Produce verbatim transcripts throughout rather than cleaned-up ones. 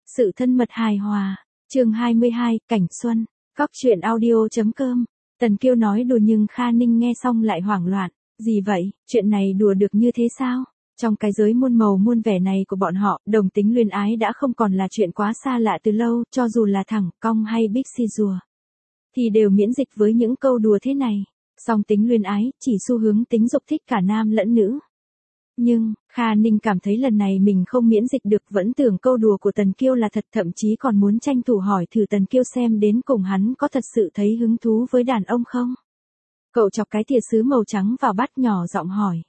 Sự thân mật hài hòa. Chương hai mươi hai, Cảnh Xuân. Cóc truyện audio.com. Tần Kiêu nói đùa nhưng Kha Ninh nghe xong lại hoảng loạn. Gì vậy, chuyện này đùa được như thế sao? Trong cái giới muôn màu muôn vẻ này của bọn họ, đồng tính luyến ái đã không còn là chuyện quá xa lạ từ lâu, cho dù là thẳng, cong hay bích si rùa. Thì đều miễn dịch với những câu đùa thế này. Song tính luyến ái, chỉ xu hướng tính dục thích cả nam lẫn nữ. Nhưng, Kha Ninh cảm thấy lần này mình không miễn dịch được, vẫn tưởng câu đùa của Tần Kiêu là thật, thậm chí còn muốn tranh thủ hỏi thử Tần Kiêu xem đến cùng hắn có thật sự thấy hứng thú với đàn ông không. Cậu chọc cái thìa sứ màu trắng vào bát nhỏ giọng hỏi.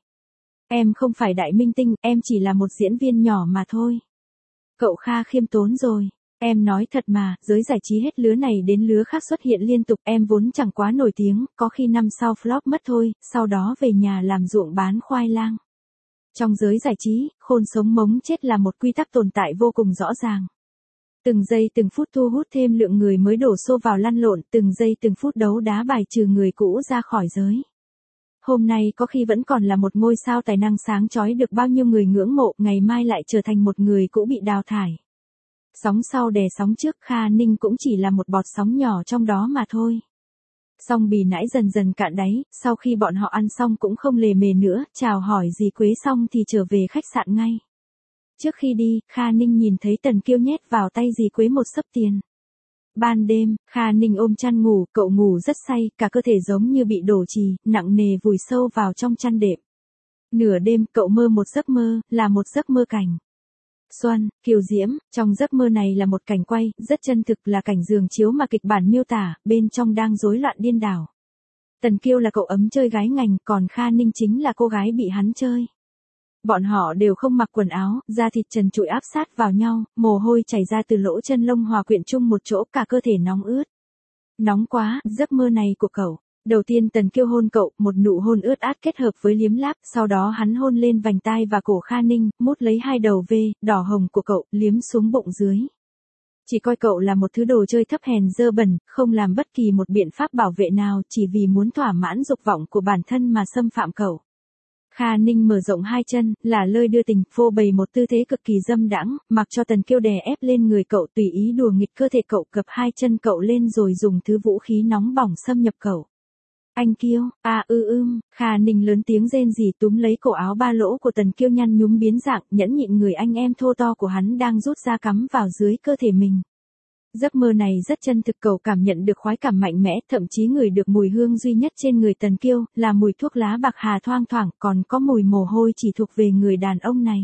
Em không phải đại minh tinh, em chỉ là một diễn viên nhỏ mà thôi. Cậu Kha khiêm tốn rồi. Em nói thật mà, giới giải trí hết lứa này đến lứa khác xuất hiện liên tục, em vốn chẳng quá nổi tiếng, có khi năm sau flop mất thôi, sau đó về nhà làm ruộng bán khoai lang. Trong giới giải trí, khôn sống mống chết là một quy tắc tồn tại vô cùng rõ ràng. Từng giây từng phút thu hút thêm lượng người mới đổ xô vào lăn lộn, từng giây từng phút đấu đá bài trừ người cũ ra khỏi giới. Hôm nay có khi vẫn còn là một ngôi sao tài năng sáng chói được bao nhiêu người ngưỡng mộ, ngày mai lại trở thành một người cũ bị đào thải. Sóng sau đè sóng trước, Kha Ninh cũng chỉ là một bọt sóng nhỏ trong đó mà thôi. Song bì nãy dần dần cạn đáy, sau khi bọn họ ăn xong cũng không lề mề nữa, chào hỏi dì Quế xong thì trở về khách sạn ngay. Trước khi đi, Kha Ninh nhìn thấy Tần Kiêu nhét vào tay dì Quế một xấp tiền. Ban đêm, Kha Ninh ôm chăn ngủ, cậu ngủ rất say, cả cơ thể giống như bị đổ chì, nặng nề vùi sâu vào trong chăn đệm. Nửa đêm, cậu mơ một giấc mơ, là một giấc mơ cảnh Xuân, kiều diễm, trong giấc mơ này là một cảnh quay, rất chân thực, là cảnh giường chiếu mà kịch bản miêu tả, bên trong đang rối loạn điên đảo. Tần Kiêu là cậu ấm chơi gái ngành, còn Kha Ninh chính là cô gái bị hắn chơi. Bọn họ đều không mặc quần áo, da thịt trần trụi áp sát vào nhau, mồ hôi chảy ra từ lỗ chân lông hòa quyện chung một chỗ, cả cơ thể nóng ướt. Nóng quá, giấc mơ này của cậu. Đầu tiên Tần Kiêu hôn cậu, một nụ hôn ướt át kết hợp với liếm láp, sau đó hắn hôn lên vành tai và cổ Kha Ninh, mút lấy hai đầu V, đỏ hồng của cậu, liếm xuống bụng dưới. Chỉ coi cậu là một thứ đồ chơi thấp hèn dơ bẩn, không làm bất kỳ một biện pháp bảo vệ nào, chỉ vì muốn thỏa mãn dục vọng của bản thân mà xâm phạm cậu. Kha Ninh mở rộng hai chân, là lơi đưa tình, phô bày một tư thế cực kỳ dâm đãng, mặc cho Tần Kiêu đè ép lên người cậu, tùy ý đùa nghịch cơ thể cậu, cập hai chân cậu lên rồi dùng thứ vũ khí nóng bỏng xâm nhập cậu. Anh Kiêu, à ư ưm, Kha Ninh lớn tiếng rên rỉ túm lấy cổ áo ba lỗ của Tần Kiêu nhăn nhúm biến dạng, nhẫn nhịn người anh em thô to của hắn đang rút ra cắm vào dưới cơ thể mình. Giấc mơ này rất chân thực, cậu cảm nhận được khoái cảm mạnh mẽ, thậm chí ngửi được mùi hương duy nhất trên người Tần Kiêu, là mùi thuốc lá bạc hà thoang thoảng, còn có mùi mồ hôi chỉ thuộc về người đàn ông này.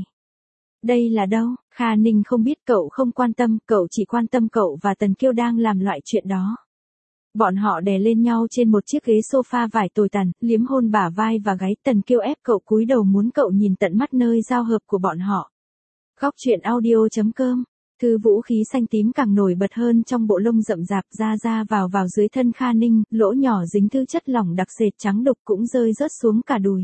Đây là đâu? Kha Ninh không biết, cậu không quan tâm, cậu chỉ quan tâm cậu và Tần Kiêu đang làm loại chuyện đó. Bọn họ đè lên nhau trên một chiếc ghế sofa vải tồi tàn, liếm hôn bả vai và gáy, Tần Kiêu ép cậu cúi đầu muốn cậu nhìn tận mắt nơi giao hợp của bọn họ. Cóc truyện audio.com. Thứ vũ khí xanh tím càng nổi bật hơn trong bộ lông rậm rạp, ra ra vào vào dưới thân Kha Ninh, lỗ nhỏ dính thứ chất lỏng đặc sệt trắng đục cũng rơi rớt xuống cả đùi.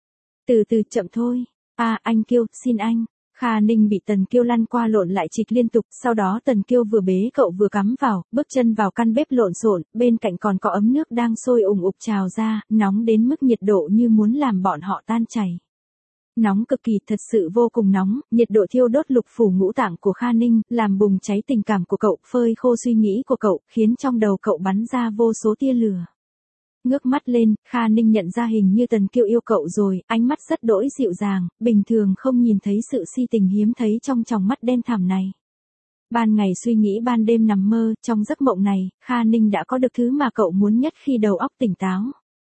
Từ từ, chậm thôi. À, anh Kiêu, xin anh. Kha Ninh bị Tần Kiêu lăn qua lộn lại trịch liên tục, sau đó Tần Kiêu vừa bế cậu vừa cắm vào, bước chân vào căn bếp lộn xộn, bên cạnh còn có ấm nước đang sôi ủng ục trào ra, nóng đến mức nhiệt độ như muốn làm bọn họ tan chảy. Nóng cực kỳ, thật sự vô cùng nóng, nhiệt độ thiêu đốt lục phủ ngũ tạng của Kha Ninh, làm bùng cháy tình cảm của cậu, phơi khô suy nghĩ của cậu, khiến trong đầu cậu bắn ra vô số tia lửa. Ngước mắt lên, Kha Ninh nhận ra hình như Tần Kiêu yêu cậu rồi, ánh mắt rất đỗi dịu dàng, bình thường không nhìn thấy sự si tình hiếm thấy trong tròng mắt đen thẳm này. Ban ngày suy nghĩ, ban đêm nằm mơ, trong giấc mộng này, Kha Ninh đã có được thứ mà cậu muốn nhất khi đầu óc tỉnh táo.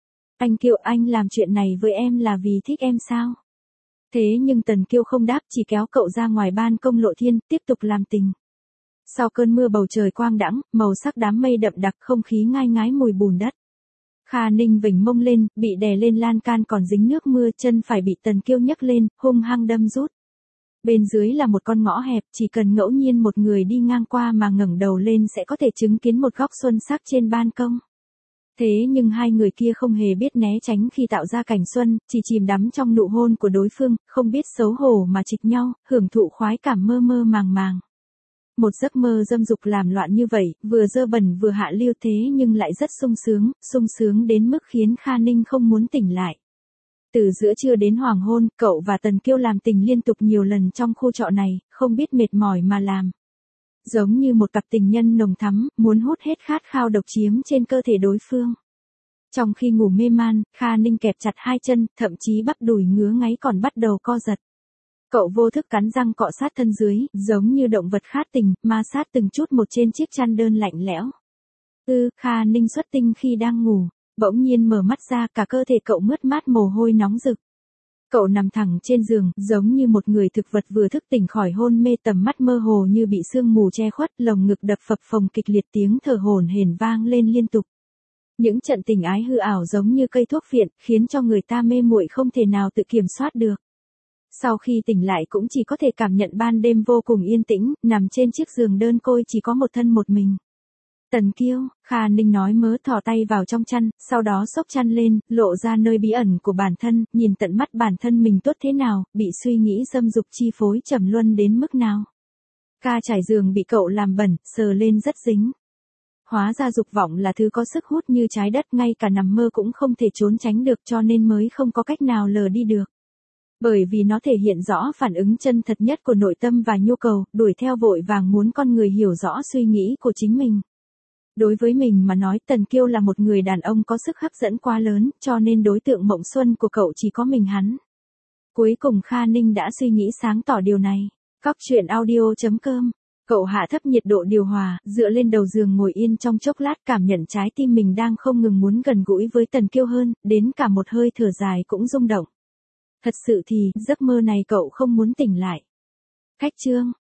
Anh Kiêu, anh làm chuyện này với em là vì thích em sao? Thế nhưng Tần Kiêu không đáp, chỉ kéo cậu ra ngoài ban công lộ thiên, tiếp tục làm tình. Sau cơn mưa bầu trời quang đãng, màu sắc đám mây đậm đặc, không khí ngai ngái mùi bùn đất. Kha Ninh vểnh mông lên, bị đè lên lan can còn dính nước mưa, chân phải bị Tần Kiêu nhấc lên, hung hăng đâm rút. Bên dưới là một con ngõ hẹp, chỉ cần ngẫu nhiên một người đi ngang qua mà ngẩng đầu lên sẽ có thể chứng kiến một góc xuân sắc trên ban công. Thế nhưng hai người kia không hề biết né tránh khi tạo ra cảnh xuân, chỉ chìm đắm trong nụ hôn của đối phương, không biết xấu hổ mà trịch nhau, hưởng thụ khoái cảm mơ mơ màng màng. Một giấc mơ dâm dục làm loạn như vậy, vừa dơ bẩn vừa hạ lưu, thế nhưng lại rất sung sướng, sung sướng đến mức khiến Kha Ninh không muốn tỉnh lại. Từ giữa trưa đến hoàng hôn, cậu và Tần Kiêu làm tình liên tục nhiều lần trong khu trọ này, không biết mệt mỏi mà làm. giống như một cặp tình nhân nồng thắm, muốn hút hết khát khao độc chiếm trên cơ thể đối phương. Trong khi ngủ mê man, Kha Ninh kẹp chặt hai chân, thậm chí bắp đùi ngứa ngáy còn bắt đầu co giật. Cậu vô thức cắn răng cọ sát thân dưới, giống như động vật khát tình, ma sát từng chút một trên chiếc chăn đơn lạnh lẽo. Ư, Kha Ninh xuất tinh khi đang ngủ, bỗng nhiên mở mắt ra, cả cơ thể cậu mướt mát mồ hôi nóng rực. Cậu nằm thẳng trên giường, giống như một người thực vật vừa thức tỉnh khỏi hôn mê, tầm mắt mơ hồ như bị sương mù che khuất, lồng ngực đập phập phồng kịch liệt, tiếng thở hổn hển vang lên liên tục. Những trận tình ái hư ảo giống như cây thuốc phiện, khiến cho người ta mê muội không thể nào tự kiểm soát được. Sau khi tỉnh lại cũng chỉ có thể cảm nhận ban đêm vô cùng yên tĩnh, nằm trên chiếc giường đơn côi chỉ có một thân một mình. Tần Kiêu, Kha Ninh nói mớ, thò tay vào trong chăn, sau đó xốc chăn lên, lộ ra nơi bí ẩn của bản thân, nhìn tận mắt bản thân mình tốt thế nào, bị suy nghĩ dâm dục chi phối trầm luân đến mức nào. Ca trải giường bị cậu làm bẩn, sờ lên rất dính. Hóa ra dục vọng là thứ có sức hút như trái đất, ngay cả nằm mơ cũng không thể trốn tránh được, cho nên mới không có cách nào lờ đi được. Bởi vì nó thể hiện rõ phản ứng chân thật nhất của nội tâm và nhu cầu, đuổi theo vội vàng muốn con người hiểu rõ suy nghĩ của chính mình. Đối với mình mà nói, Tần Kiêu là một người đàn ông có sức hấp dẫn quá lớn, cho nên đối tượng mộng xuân của cậu chỉ có mình hắn. Cuối cùng Kha Ninh đã suy nghĩ sáng tỏ điều này. Cóc truyện audio chấm com. Cậu hạ thấp nhiệt độ điều hòa, dựa lên đầu giường ngồi yên trong chốc lát, cảm nhận trái tim mình đang không ngừng muốn gần gũi với Tần Kiêu hơn, đến cả một hơi thở dài cũng rung động. Thật sự thì, giấc mơ này cậu không muốn tỉnh lại. Khách chương.